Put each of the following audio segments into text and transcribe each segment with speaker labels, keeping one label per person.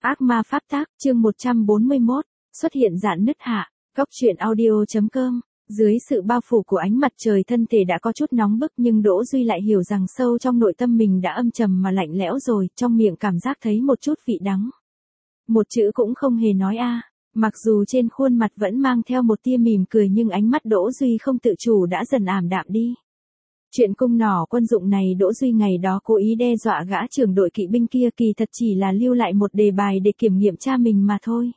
Speaker 1: Ác ma pháp tác, chương 141, xuất hiện rạn nứt hạ, góc truyện audio.com. Dưới sự bao phủ của ánh mặt trời thân thể đã có chút nóng bức nhưng Đỗ Duy lại hiểu rằng sâu trong nội tâm mình đã âm trầm mà lạnh lẽo rồi, trong miệng cảm giác thấy một chút vị đắng. Một chữ cũng không hề nói a. Mặc dù trên khuôn mặt vẫn mang theo một tia mỉm cười nhưng ánh mắt Đỗ Duy không tự chủ đã dần ảm đạm đi. Chuyện cung nỏ quân dụng này Đỗ Duy ngày đó cố ý đe dọa gã trưởng đội kỵ binh kia kỳ thật chỉ là lưu lại một đề bài để kiểm nghiệm cha mình mà thôi.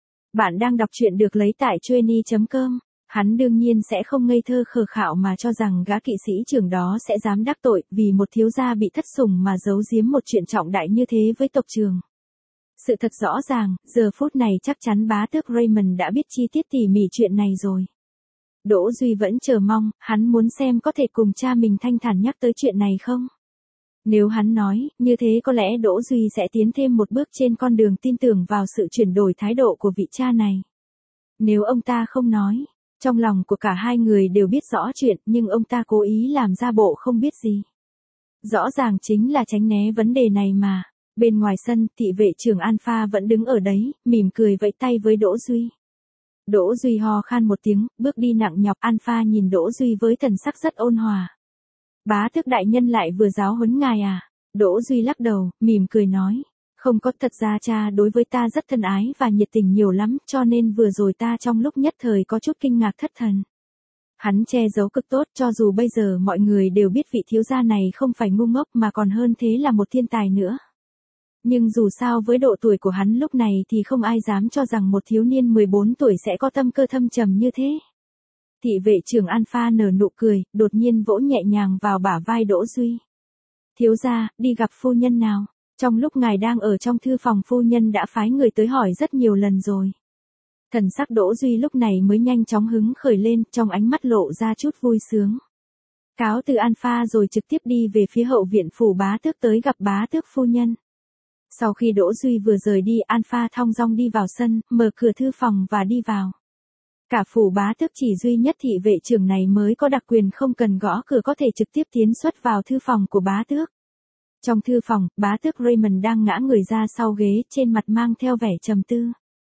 Speaker 1: Bạn đang đọc truyện được lấy tại Trainy.com. Hắn đương nhiên sẽ không ngây thơ khờ khạo mà cho rằng gã kỵ sĩ trưởng đó sẽ dám đắc tội vì một thiếu gia bị thất sủng mà giấu giếm một chuyện trọng đại như thế với tộc trưởng. Sự thật rõ ràng, giờ phút này chắc chắn bá tước Raymond đã biết chi tiết tỉ mỉ chuyện này rồi. Đỗ Duy vẫn chờ mong, hắn muốn xem có thể cùng cha mình thanh thản nhắc tới chuyện này không? Nếu hắn nói, như thế có lẽ Đỗ Duy sẽ tiến thêm một bước trên con đường tin tưởng vào sự chuyển đổi thái độ của vị cha này. Nếu ông ta không nói, trong lòng của cả hai người đều biết rõ chuyện nhưng ông ta cố ý làm ra bộ không biết gì. Rõ ràng chính là tránh né vấn đề này mà. Bên ngoài sân, thị vệ trưởng Alpha vẫn đứng ở đấy, mỉm cười vẫy tay với Đỗ Duy. Đỗ Duy ho khan một tiếng, bước đi nặng nhọc. Alpha nhìn Đỗ Duy với thần sắc rất ôn hòa. Bá tước đại nhân lại vừa giáo huấn ngài à? Đỗ Duy lắc đầu, mỉm cười nói. Không có, thật ra cha đối với ta rất thân ái và nhiệt tình nhiều lắm, cho nên vừa rồi ta trong lúc nhất thời có chút kinh ngạc thất thần. Hắn che giấu cực tốt, cho dù bây giờ mọi người đều biết vị thiếu gia này không phải ngu ngốc mà còn hơn thế là một thiên tài nữa. Nhưng dù sao với độ tuổi của hắn lúc này thì không ai dám cho rằng một thiếu niên 14 tuổi sẽ có tâm cơ thâm trầm như thế. Thị vệ trưởng Alpha nở nụ cười, đột nhiên vỗ nhẹ nhàng vào bả vai Đỗ Duy. Thiếu gia, đi gặp phu nhân nào? Trong lúc ngài đang ở trong thư phòng phu nhân đã phái người tới hỏi rất nhiều lần rồi. Thần sắc Đỗ Duy lúc này mới nhanh chóng hứng khởi lên, trong ánh mắt lộ ra chút vui sướng. Cáo từ Alpha rồi trực tiếp đi về phía hậu viện phủ bá tước tới gặp bá tước phu nhân. Sau khi Đỗ Duy vừa rời đi, Alpha thong dong đi vào sân, mở cửa thư phòng và đi vào. Cả phủ bá tước chỉ duy nhất thị vệ trưởng này mới có đặc quyền không cần gõ cửa có thể trực tiếp tiến xuất vào thư phòng của bá tước. Trong thư phòng, bá tước Raymond đang ngã người ra sau ghế, trên mặt mang theo vẻ trầm tư.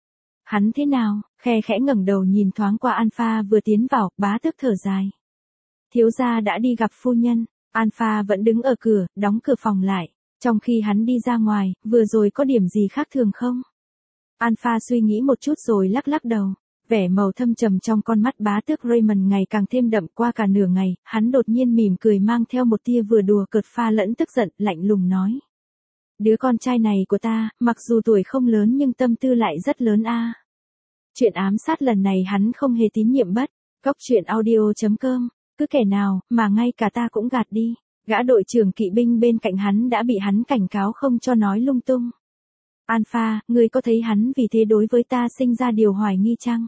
Speaker 1: Hắn thế nào? Khe khẽ ngẩng đầu nhìn thoáng qua Alpha vừa tiến vào, bá tước thở dài. Thiếu gia đã đi gặp phu nhân. Alpha vẫn đứng ở cửa, đóng cửa phòng lại. Trong khi hắn đi ra ngoài, vừa rồi có điểm gì khác thường không? Alpha suy nghĩ một chút rồi lắc lắc đầu. Vẻ màu thâm trầm trong con mắt bá tước Raymond ngày càng thêm đậm. Qua cả nửa ngày, hắn đột nhiên mỉm cười mang theo một tia vừa đùa cợt pha lẫn tức giận, lạnh lùng nói. Đứa con trai này của ta, mặc dù tuổi không lớn nhưng tâm tư lại rất lớn a. Chuyện ám sát lần này hắn không hề tín nhiệm bất. Góc truyện audio.com. Cứ kẻ nào, mà ngay cả ta cũng gạt đi. Gã đội trưởng kỵ binh bên cạnh hắn đã bị hắn cảnh cáo không cho nói lung tung. Alpha, ngươi có thấy hắn vì thế đối với ta sinh ra điều hoài nghi chăng?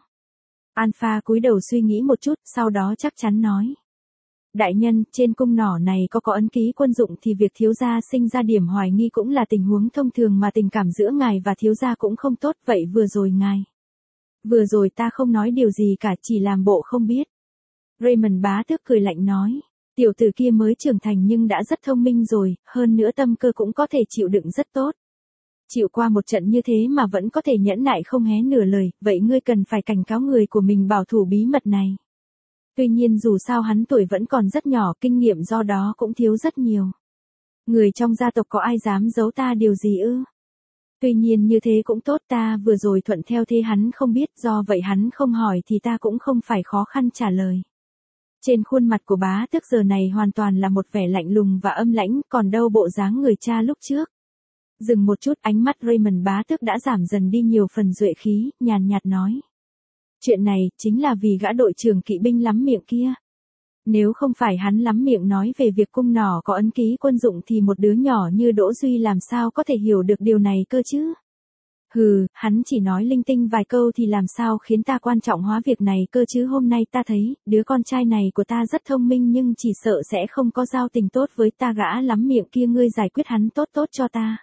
Speaker 1: Alpha cúi đầu suy nghĩ một chút, sau đó chắc chắn nói. Đại nhân, trên cung nỏ này có ấn ký quân dụng thì việc thiếu gia sinh ra điểm hoài nghi cũng là tình huống thông thường mà tình cảm giữa ngài và thiếu gia cũng không tốt. Vậy vừa rồi ngài? Vừa rồi ta không nói điều gì cả, chỉ làm bộ không biết. Raymond bá tước cười lạnh nói. Tiểu tử kia mới trưởng thành nhưng đã rất thông minh rồi, hơn nữa tâm cơ cũng có thể chịu đựng rất tốt. Chịu qua một trận như thế mà vẫn có thể nhẫn nại không hé nửa lời, vậy ngươi cần phải cảnh cáo người của mình bảo thủ bí mật này. Tuy nhiên dù sao hắn tuổi vẫn còn rất nhỏ, kinh nghiệm do đó cũng thiếu rất nhiều. Người trong gia tộc có ai dám giấu ta điều gì ư? Tuy nhiên như thế cũng tốt, ta vừa rồi thuận theo thế hắn không biết, do vậy hắn không hỏi thì ta cũng không phải khó khăn trả lời. Trên khuôn mặt của bá tước giờ này hoàn toàn là một vẻ lạnh lùng và âm lãnh, còn đâu bộ dáng người cha lúc trước. Dừng một chút, ánh mắt Raymond bá tước đã giảm dần đi nhiều phần duệ khí, nhàn nhạt nói. Chuyện này, chính là vì gã đội trưởng kỵ binh lắm miệng kia. Nếu không phải hắn lắm miệng nói về việc cung nỏ có ấn ký quân dụng thì một đứa nhỏ như Đỗ Duy làm sao có thể hiểu được điều này cơ chứ? Hừ, hắn chỉ nói linh tinh vài câu thì làm sao khiến ta quan trọng hóa việc này cơ chứ. Hôm nay ta thấy, đứa con trai này của ta rất thông minh nhưng chỉ sợ sẽ không có giao tình tốt với ta. Gã lắm miệng kia ngươi giải quyết hắn tốt tốt cho ta.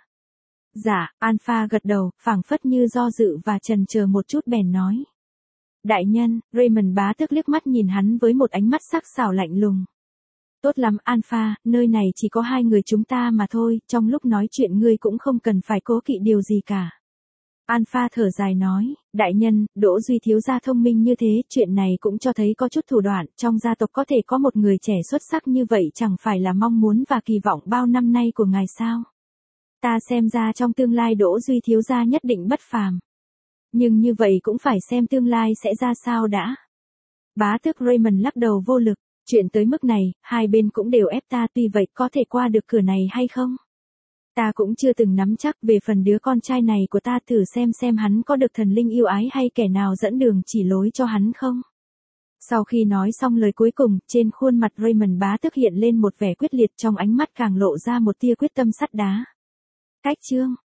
Speaker 1: Dạ, Alpha gật đầu, phảng phất như do dự và chần chờ một chút bèn nói. Đại nhân, Raymond bá tước liếc mắt nhìn hắn với một ánh mắt sắc sảo lạnh lùng. Tốt lắm Alpha, nơi này chỉ có hai người chúng ta mà thôi, trong lúc nói chuyện ngươi cũng không cần phải cố kỵ điều gì cả. Alpha thở dài nói, đại nhân, Đỗ Duy thiếu gia thông minh như thế, chuyện này cũng cho thấy có chút thủ đoạn, trong gia tộc có thể có một người trẻ xuất sắc như vậy chẳng phải là mong muốn và kỳ vọng bao năm nay của ngài sao. Ta xem ra trong tương lai Đỗ Duy thiếu gia nhất định bất phàm. Nhưng như vậy cũng phải xem tương lai sẽ ra sao đã. Bá tước Raymond lắc đầu vô lực, chuyện tới mức này, hai bên cũng đều ép ta, tuy vậy có thể qua được cửa này hay không? Ta cũng chưa từng nắm chắc. Về phần đứa con trai này của ta, thử xem hắn có được thần linh yêu ái hay kẻ nào dẫn đường chỉ lối cho hắn không. Sau khi nói xong lời cuối cùng, trên khuôn mặt Raymond bá tước hiện lên một vẻ quyết liệt, trong ánh mắt càng lộ ra một tia quyết tâm sắt đá. Cách chương